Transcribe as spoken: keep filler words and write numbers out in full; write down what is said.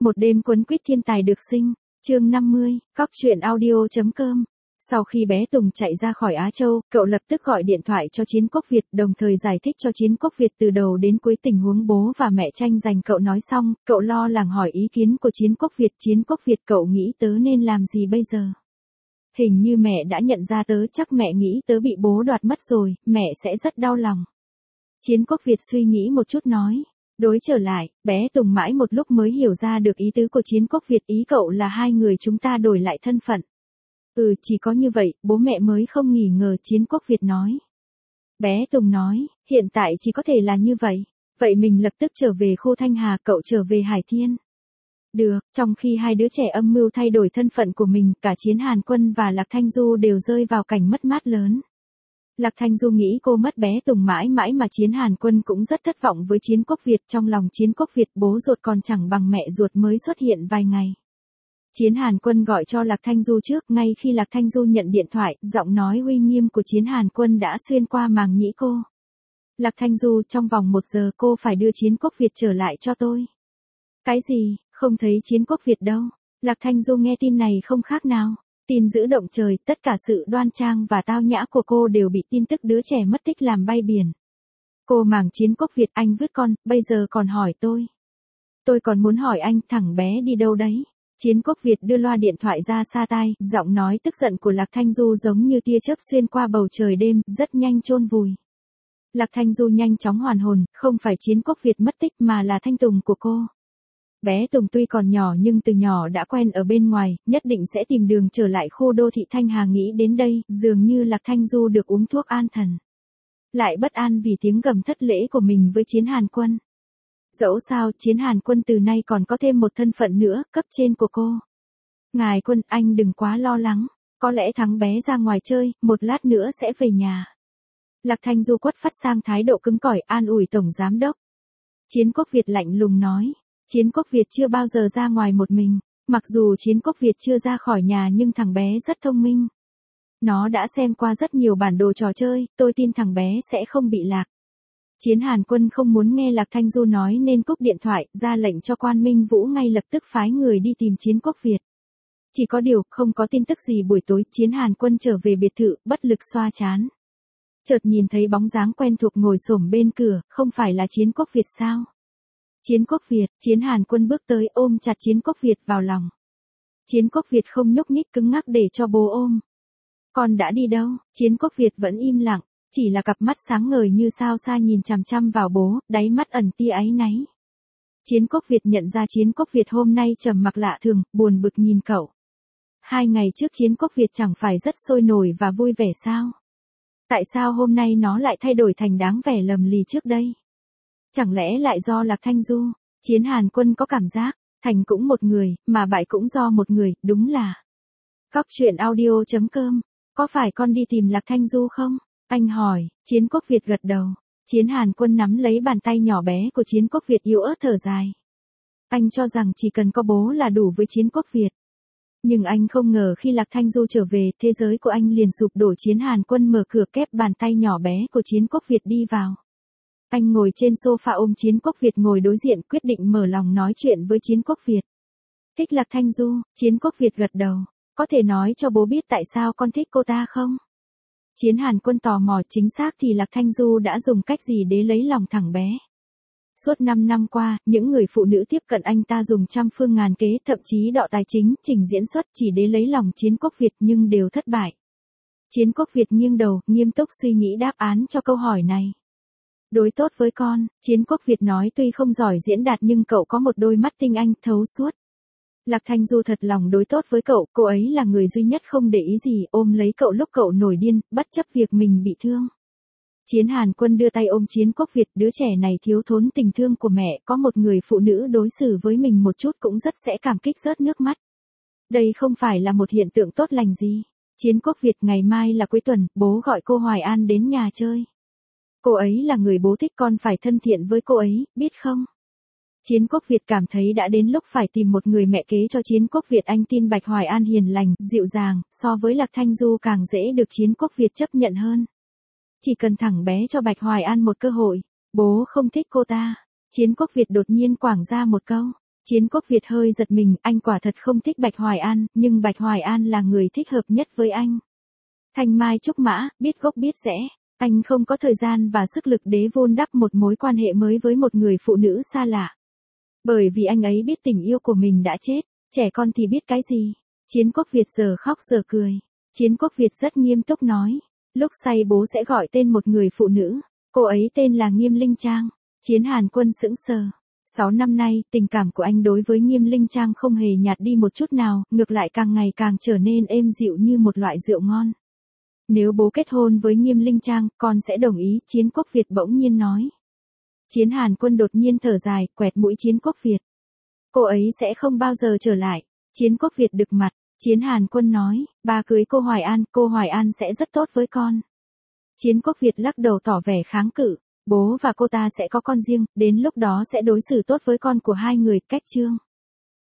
Một đêm quấn quýt thiên tài được sinh, chương năm mươi, cóc truyện audio.com. Sau khi bé Tùng chạy ra khỏi Á Châu, cậu lập tức gọi điện thoại cho Chiến Quốc Việt, đồng thời giải thích cho Chiến Quốc Việt từ đầu đến cuối tình huống bố và mẹ tranh giành. Cậu nói xong, cậu lo lắng hỏi ý kiến của Chiến Quốc Việt. Chiến Quốc Việt, cậu nghĩ tớ nên làm gì bây giờ? Hình như mẹ đã nhận ra tớ, chắc mẹ nghĩ tớ bị bố đoạt mất rồi, mẹ sẽ rất đau lòng. Chiến Quốc Việt suy nghĩ một chút nói. Đối trở lại, bé Tùng mãi một lúc mới hiểu ra được ý tứ của Chiến Quốc Việt. Ý cậu là hai người chúng ta đổi lại thân phận. Ừ, chỉ có như vậy, bố mẹ mới không nghi ngờ, Chiến Quốc Việt nói. Bé Tùng nói, hiện tại chỉ có thể là như vậy. Vậy mình lập tức trở về khu Thanh Hà, cậu trở về Hải Thiên. Được, trong khi hai đứa trẻ âm mưu thay đổi thân phận của mình, cả Chiến Hàn Quân và Lạc Thanh Du đều rơi vào cảnh mất mát lớn. Lạc Thanh Du nghĩ cô mất bé Tùng mãi mãi mà Chiến Hàn Quân cũng rất thất vọng với Chiến Quốc Việt. Trong lòng Chiến Quốc Việt, bố ruột còn chẳng bằng mẹ ruột mới xuất hiện vài ngày. Chiến Hàn Quân gọi cho Lạc Thanh Du trước, ngay khi Lạc Thanh Du nhận điện thoại, giọng nói uy nghiêm của Chiến Hàn Quân đã xuyên qua màng nhĩ cô. Lạc Thanh Du, trong vòng một giờ cô phải đưa Chiến Quốc Việt trở lại cho tôi. Cái gì, không thấy Chiến Quốc Việt đâu? Lạc Thanh Du nghe tin này không khác nào. Tin dữ động trời, tất cả sự đoan trang và tao nhã của cô đều bị tin tức đứa trẻ mất tích làm bay biển. Cô màng Chiến Quốc Việt, anh vứt con, bây giờ còn hỏi tôi. Tôi còn muốn hỏi anh, thằng bé đi đâu đấy? Chiến Quốc Việt đưa loa điện thoại ra xa tai, giọng nói tức giận của Lạc Thanh Du giống như tia chớp xuyên qua bầu trời đêm, rất nhanh chôn vùi. Lạc Thanh Du nhanh chóng hoàn hồn, không phải Chiến Quốc Việt mất tích mà là Thanh Tùng của cô. Bé Tùng tuy còn nhỏ nhưng từ nhỏ đã quen ở bên ngoài, nhất định sẽ tìm đường trở lại khu đô thị Thanh Hà. Nghĩ đến đây, dường như Lạc Thanh Du được uống thuốc an thần. Lại bất an vì tiếng gầm thất lễ của mình với Chiến Hàn Quân. Dẫu sao, Chiến Hàn Quân từ nay còn có thêm một thân phận nữa, cấp trên của cô. Ngài Quân, anh đừng quá lo lắng, có lẽ thắng bé ra ngoài chơi, một lát nữa sẽ về nhà. Lạc Thanh Du quất phát sang thái độ cứng cỏi, an ủi Tổng Giám Đốc. Chiến Quốc Việt lạnh lùng nói. Chiến Quốc Việt chưa bao giờ ra ngoài một mình, mặc dù Chiến Quốc Việt chưa ra khỏi nhà nhưng thằng bé rất thông minh. Nó đã xem qua rất nhiều bản đồ trò chơi, tôi tin thằng bé sẽ không bị lạc. Chiến Hàn Quân không muốn nghe Lạc Thanh Du nói nên cúp điện thoại, ra lệnh cho Quan Minh Vũ ngay lập tức phái người đi tìm Chiến Quốc Việt. Chỉ có điều, không có tin tức gì. Buổi tối, Chiến Hàn Quân trở về biệt thự, bất lực xoa trán. Chợt nhìn thấy bóng dáng quen thuộc ngồi xổm bên cửa, không phải là Chiến Quốc Việt sao? Chiến Quốc Việt, Chiến Hàn Quân bước tới ôm chặt Chiến Quốc Việt vào lòng. Chiến Quốc Việt không nhúc nhích, cứng ngắc để cho bố ôm. Con đã đi đâu? Chiến Quốc Việt vẫn im lặng, chỉ là cặp mắt sáng ngời như sao xa nhìn chằm chằm vào bố, đáy mắt ẩn tia áy náy. Chiến Quốc Việt nhận ra Chiến Quốc Việt hôm nay trầm mặc lạ thường, buồn bực nhìn cậu. Hai ngày trước Chiến Quốc Việt chẳng phải rất sôi nổi và vui vẻ sao? Tại sao hôm nay nó lại thay đổi thành đáng vẻ lầm lì trước đây? Chẳng lẽ lại do Lạc Thanh Du? Chiến Hàn Quân có cảm giác, thành cũng một người, mà bại cũng do một người, đúng là. Cóc truyện audio.com, có phải con đi tìm Lạc Thanh Du không? Anh hỏi. Chiến Quốc Việt gật đầu. Chiến Hàn Quân nắm lấy bàn tay nhỏ bé của Chiến Quốc Việt, yếu ớt thở dài. Anh cho rằng chỉ cần có bố là đủ với Chiến Quốc Việt. Nhưng anh không ngờ khi Lạc Thanh Du trở về, thế giới của anh liền sụp đổ. Chiến Hàn Quân mở cửa kép bàn tay nhỏ bé của Chiến Quốc Việt đi vào. Anh ngồi trên sofa ôm Chiến Quốc Việt ngồi đối diện, quyết định mở lòng nói chuyện với Chiến Quốc Việt. Thích Lạc Thanh Du? Chiến Quốc Việt gật đầu. Có thể nói cho bố biết tại sao con thích cô ta không? Chiến Hàn Quân tò mò. Chính xác thì Lạc Thanh Du đã dùng cách gì để lấy lòng thằng bé? Suốt năm năm qua, những người phụ nữ tiếp cận anh ta dùng trăm phương ngàn kế, thậm chí đọ tài chính, trình diễn xuất chỉ để lấy lòng Chiến Quốc Việt nhưng đều thất bại. Chiến Quốc Việt nghiêng đầu, nghiêm túc suy nghĩ đáp án cho câu hỏi này. Đối tốt với con, Chiến Quốc Việt nói, tuy không giỏi diễn đạt nhưng cậu có một đôi mắt tinh anh, thấu suốt. Lạc Thanh Du thật lòng đối tốt với cậu, cô ấy là người duy nhất không để ý gì, ôm lấy cậu lúc cậu nổi điên, bất chấp việc mình bị thương. Chiến Hàn Quân đưa tay ôm Chiến Quốc Việt, đứa trẻ này thiếu thốn tình thương của mẹ, có một người phụ nữ đối xử với mình một chút cũng rất sẽ cảm kích rớt nước mắt. Đây không phải là một hiện tượng tốt lành gì. Chiến Quốc Việt, ngày mai là cuối tuần, bố gọi cô Hoài An đến nhà chơi. Cô ấy là người bố thích, con phải thân thiện với cô ấy, biết không? Chiến Quốc Việt cảm thấy đã đến lúc phải tìm một người mẹ kế cho Chiến Quốc Việt. Anh tin Bạch Hoài An hiền lành, dịu dàng, so với Lạc Thanh Du càng dễ được Chiến Quốc Việt chấp nhận hơn. Chỉ cần thẳng bé cho Bạch Hoài An một cơ hội. Bố không thích cô ta. Chiến Quốc Việt đột nhiên quảng ra một câu. Chiến Quốc Việt hơi giật mình, anh quả thật không thích Bạch Hoài An, nhưng Bạch Hoài An là người thích hợp nhất với anh. Thanh mai trúc mã, biết gốc biết rẽ, anh không có thời gian và sức lực để vun đắp một mối quan hệ mới với một người phụ nữ xa lạ. Bởi vì anh ấy biết tình yêu của mình đã chết, trẻ con thì biết cái gì. Chiến Quốc Việt giờ khóc giờ cười. Chiến Quốc Việt rất nghiêm túc nói, lúc say bố sẽ gọi tên một người phụ nữ, cô ấy tên là Nghiêm Linh Trang. Chiến Hàn Quân sững sờ. Sáu năm nay, tình cảm của anh đối với Nghiêm Linh Trang không hề nhạt đi một chút nào, ngược lại càng ngày càng trở nên êm dịu như một loại rượu ngon. Nếu bố kết hôn với Nghiêm Linh Trang, con sẽ đồng ý, Chiến Quốc Việt bỗng nhiên nói. Chiến Hàn Quân đột nhiên thở dài, quẹt mũi Chiến Quốc Việt. Cô ấy sẽ không bao giờ trở lại. Chiến Quốc Việt đực mặt. Chiến Hàn Quân nói, ba cưới cô Hoài An, cô Hoài An sẽ rất tốt với con. Chiến Quốc Việt lắc đầu tỏ vẻ kháng cự. Bố và cô ta sẽ có con riêng, đến lúc đó sẽ đối xử tốt với con của hai người, cách chương.